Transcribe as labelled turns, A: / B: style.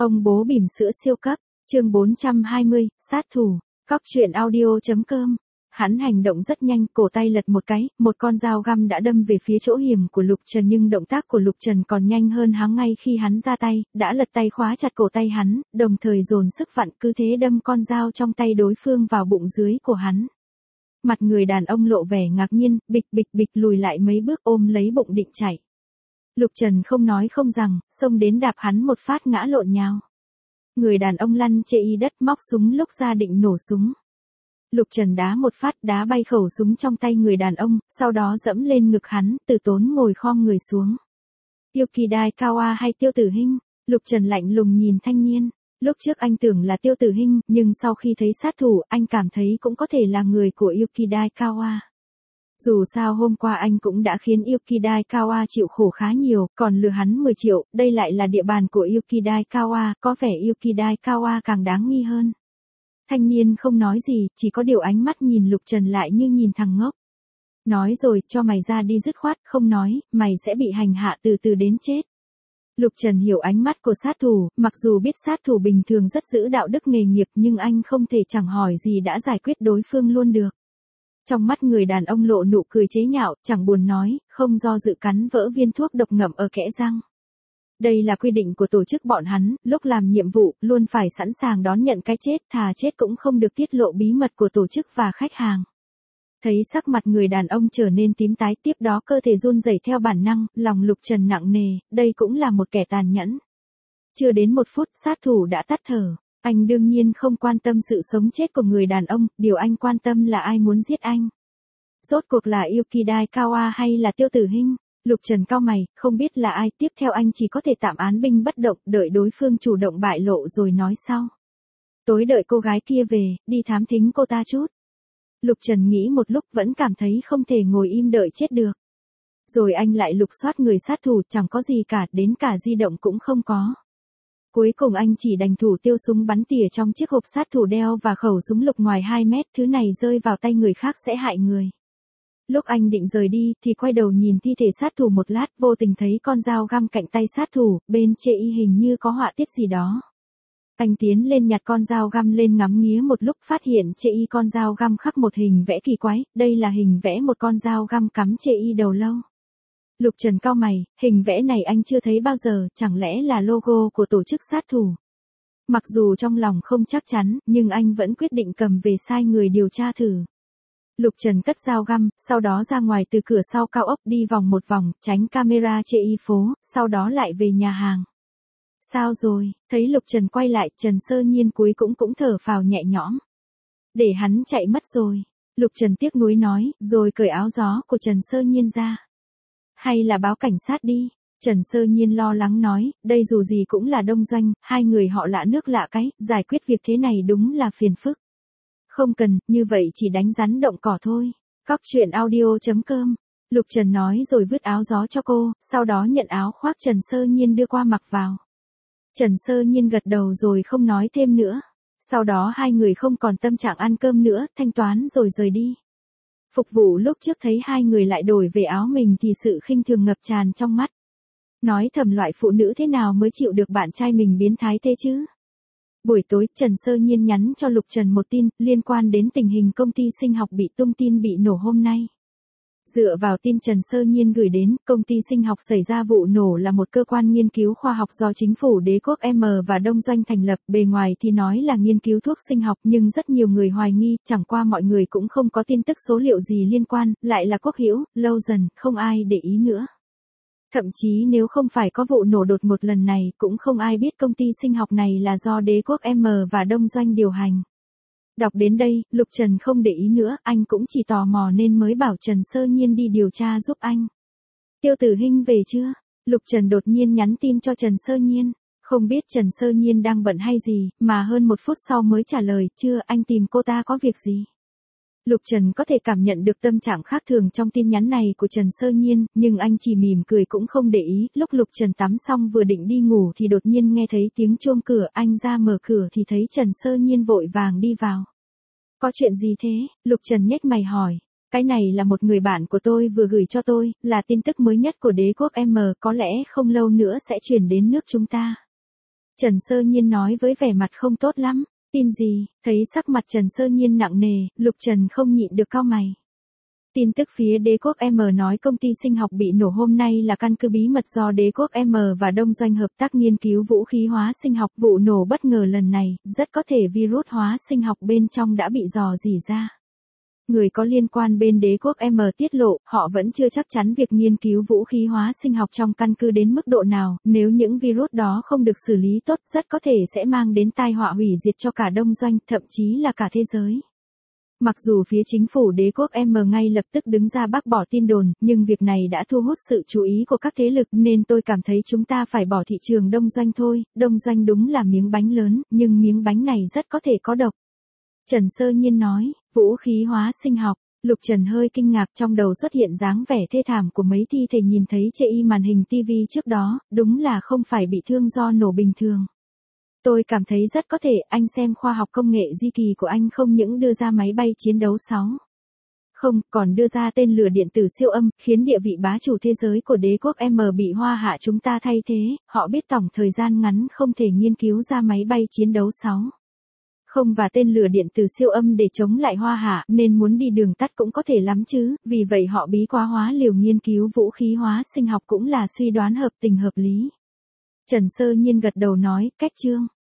A: Ông bố bỉm sữa siêu cấp, chương 420, sát thủ, Cóc truyện audio.com. Hắn hành động rất nhanh, cổ tay lật một cái, một con dao găm đã đâm về phía chỗ hiểm của Lục Trần, nhưng động tác của Lục Trần còn nhanh hơn hắn. Ngay khi hắn ra tay, đã lật tay khóa chặt cổ tay hắn, đồng thời dồn sức vặn, cứ thế đâm con dao trong tay đối phương vào bụng dưới của hắn. Mặt người đàn ông lộ vẻ ngạc nhiên, bịch bịch bịch lùi lại mấy bước, ôm lấy bụng định chạy. Lục Trần không nói không rằng, xông đến đạp hắn một phát ngã lộn nhào. Người đàn ông lăn chê y đất, móc súng lúc ra định nổ súng. Lục Trần đá một phát, đá bay khẩu súng trong tay người đàn ông, sau đó dẫm lên ngực hắn, Từ Tốn ngồi khom người xuống. Yuki Daikawa hay Tiêu Tử Hinh? Lục Trần lạnh lùng nhìn thanh niên. Lúc trước anh tưởng là Tiêu Tử Hinh, nhưng sau khi thấy sát thủ, anh cảm thấy cũng có thể là người của Yuki Daikawa. Dù sao hôm qua anh cũng đã khiến Yuki Daikawa chịu khổ khá nhiều, còn lừa hắn 10 triệu, đây lại là địa bàn của Yuki Daikawa, có vẻ Yuki Daikawa càng đáng nghi hơn. Thanh niên không nói gì, chỉ có điều ánh mắt nhìn Lục Trần lại như nhìn thằng ngốc. Nói rồi, cho mày ra đi dứt khoát, không nói, mày sẽ bị hành hạ từ từ đến chết. Lục Trần hiểu ánh mắt của sát thủ, mặc dù biết sát thủ bình thường rất giữ đạo đức nghề nghiệp, nhưng anh không thể chẳng hỏi gì đã giải quyết đối phương luôn được. Trong mắt người đàn ông lộ nụ cười chế nhạo, chẳng buồn nói, không do dự cắn vỡ viên thuốc độc ngậm ở kẽ răng. Đây là quy định của tổ chức bọn hắn, lúc làm nhiệm vụ, luôn phải sẵn sàng đón nhận cái chết, thà chết cũng không được tiết lộ bí mật của tổ chức và khách hàng. Thấy sắc mặt người đàn ông trở nên tím tái, tiếp đó cơ thể run rẩy theo bản năng, lòng Lục Trần nặng nề, đây cũng là một kẻ tàn nhẫn. Chưa đến 1 phút, sát thủ đã tắt thở. Anh đương nhiên không quan tâm sự sống chết của người đàn ông, điều anh quan tâm là ai muốn giết anh. Rốt cuộc là Yuki Daikawa hay là Tiêu Tử Hinh? Lục Trần cau mày, không biết là ai, tiếp theo anh chỉ có thể tạm án binh bất động, đợi đối phương chủ động bại lộ rồi nói sau. Tối đợi cô gái kia về, đi thám thính cô ta chút. Lục Trần nghĩ một lúc vẫn cảm thấy không thể ngồi im đợi chết được. Rồi anh lại lục soát người sát thủ, chẳng có gì cả, đến cả di động cũng không có. Cuối cùng anh chỉ đành thủ tiêu súng bắn tỉa trong chiếc hộp sát thủ đeo và khẩu súng lục ngoài 2 mét, thứ này rơi vào tay người khác sẽ hại người. Lúc anh định rời đi, thì quay đầu nhìn thi thể sát thủ một lát, vô tình thấy con dao găm cạnh tay sát thủ, bên chê y hình như có họa tiết gì đó. Anh tiến lên nhặt con dao găm lên ngắm nghía một lúc, phát hiện chê y con dao găm khắc một hình vẽ kỳ quái, đây là hình vẽ một con dao găm cắm chê y đầu lâu. Lục Trần cau mày, hình vẽ này anh chưa thấy bao giờ, chẳng lẽ là logo của tổ chức sát thủ. Mặc dù trong lòng không chắc chắn, nhưng anh vẫn quyết định cầm về sai người điều tra thử. Lục Trần cất dao găm, sau đó ra ngoài từ cửa sau cao ốc, đi vòng một vòng, tránh camera chê y phố, sau đó lại về nhà hàng. Sao rồi? Thấy Lục Trần quay lại, Trần Sơ Nhiên cuối cũng thở phào nhẹ nhõm. Để hắn chạy mất rồi. Lục Trần tiếc nuối nói, rồi cởi áo gió của Trần Sơ Nhiên ra. Hay là báo cảnh sát đi. Trần Sơ Nhiên lo lắng nói, đây dù gì cũng là đông doanh, hai người họ lạ nước lạ cái, giải quyết việc thế này đúng là phiền phức. Không cần, như vậy chỉ đánh rắn động cỏ thôi. Cóc truyện audio.com. Lục Trần nói rồi vứt áo gió cho cô, sau đó nhận áo khoác Trần Sơ Nhiên đưa qua mặc vào. Trần Sơ Nhiên gật đầu rồi không nói thêm nữa. Sau đó hai người không còn tâm trạng ăn cơm nữa, thanh toán rồi rời đi. Phục vụ lúc trước thấy hai người lại đổi về áo mình thì sự khinh thường ngập tràn trong mắt. Nói thầm loại phụ nữ thế nào mới chịu được bạn trai mình biến thái thế chứ? Buổi tối, Trần Sơ Nhiên nhắn cho Lục Trần một tin, liên quan đến tình hình công ty sinh học bị tung tin bị nổ hôm nay. Dựa vào tin Trần Sơ Nhiên gửi đến, công ty sinh học xảy ra vụ nổ là một cơ quan nghiên cứu khoa học do chính phủ đế quốc M và Đông Doanh thành lập, bề ngoài thì nói là nghiên cứu thuốc sinh học nhưng rất nhiều người hoài nghi, chẳng qua mọi người cũng không có tin tức số liệu gì liên quan, lại là quốc hữu, lâu dần, không ai để ý nữa. Thậm chí nếu không phải có vụ nổ đột ngột lần này, cũng không ai biết công ty sinh học này là do đế quốc M và Đông Doanh điều hành. Đọc đến đây, Lục Trần không để ý nữa, anh cũng chỉ tò mò nên mới bảo Trần Sơ Nhiên đi điều tra giúp anh. Tiêu Tử Hinh về chưa? Lục Trần đột nhiên nhắn tin cho Trần Sơ Nhiên. Không biết Trần Sơ Nhiên đang bận hay gì, mà hơn 1 phút sau mới trả lời, chưa, anh tìm cô ta có việc gì? Lục Trần có thể cảm nhận được tâm trạng khác thường trong tin nhắn này của Trần Sơ Nhiên, nhưng anh chỉ mỉm cười cũng không để ý. Lúc Lục Trần tắm xong vừa định đi ngủ thì đột nhiên nghe thấy tiếng chuông cửa, anh ra mở cửa thì thấy Trần Sơ Nhiên vội vàng đi vào. Có chuyện gì thế? Lục Trần nhếch mày hỏi. Cái này là một người bạn của tôi vừa gửi cho tôi, là tin tức mới nhất của đế quốc M, có lẽ không lâu nữa sẽ chuyển đến nước chúng ta. Trần Sơ Nhiên nói với vẻ mặt không tốt lắm. Tin gì? Thấy sắc mặt Trần Sơ Nhiên nặng nề, Lục Trần không nhịn được cau mày. Tin tức phía Đế quốc M nói công ty sinh học bị nổ hôm nay là căn cứ bí mật do Đế quốc M và Đông Doanh hợp tác nghiên cứu vũ khí hóa sinh học. Vụ nổ bất ngờ lần này, rất có thể virus hóa sinh học bên trong đã bị dò dỉ ra. Người có liên quan bên Đế quốc M tiết lộ, họ vẫn chưa chắc chắn việc nghiên cứu vũ khí hóa sinh học trong căn cứ đến mức độ nào, nếu những virus đó không được xử lý tốt, rất có thể sẽ mang đến tai họa hủy diệt cho cả Đông Doanh, thậm chí là cả thế giới. Mặc dù phía chính phủ Đế quốc M ngay lập tức đứng ra bác bỏ tin đồn, nhưng việc này đã thu hút sự chú ý của các thế lực nên tôi cảm thấy chúng ta phải bỏ thị trường Đông Doanh thôi. Đông Doanh đúng là miếng bánh lớn, nhưng miếng bánh này rất có thể có độc. Trần Sơ Nhiên nói, vũ khí hóa sinh học. Lục Trần hơi kinh ngạc, trong đầu xuất hiện dáng vẻ thê thảm của mấy thi thể nhìn thấy trên màn hình TV trước đó, đúng là không phải bị thương do nổ bình thường. Tôi cảm thấy rất có thể anh xem khoa học công nghệ di kỳ của anh không những đưa ra máy bay chiến đấu 6. Không, còn đưa ra tên lửa điện tử siêu âm, khiến địa vị bá chủ thế giới của Đế quốc M bị Hoa Hạ chúng ta thay thế, họ biết tổng thời gian ngắn không thể nghiên cứu ra máy bay chiến đấu 6. Không và tên lửa điện tử siêu âm để chống lại Hoa Hạ nên muốn đi đường tắt cũng có thể lắm chứ, vì vậy họ bí quá hóa liều nghiên cứu vũ khí hóa sinh học cũng là suy đoán hợp tình hợp lý. Trần Sơ Nhiên gật đầu nói, cách chương.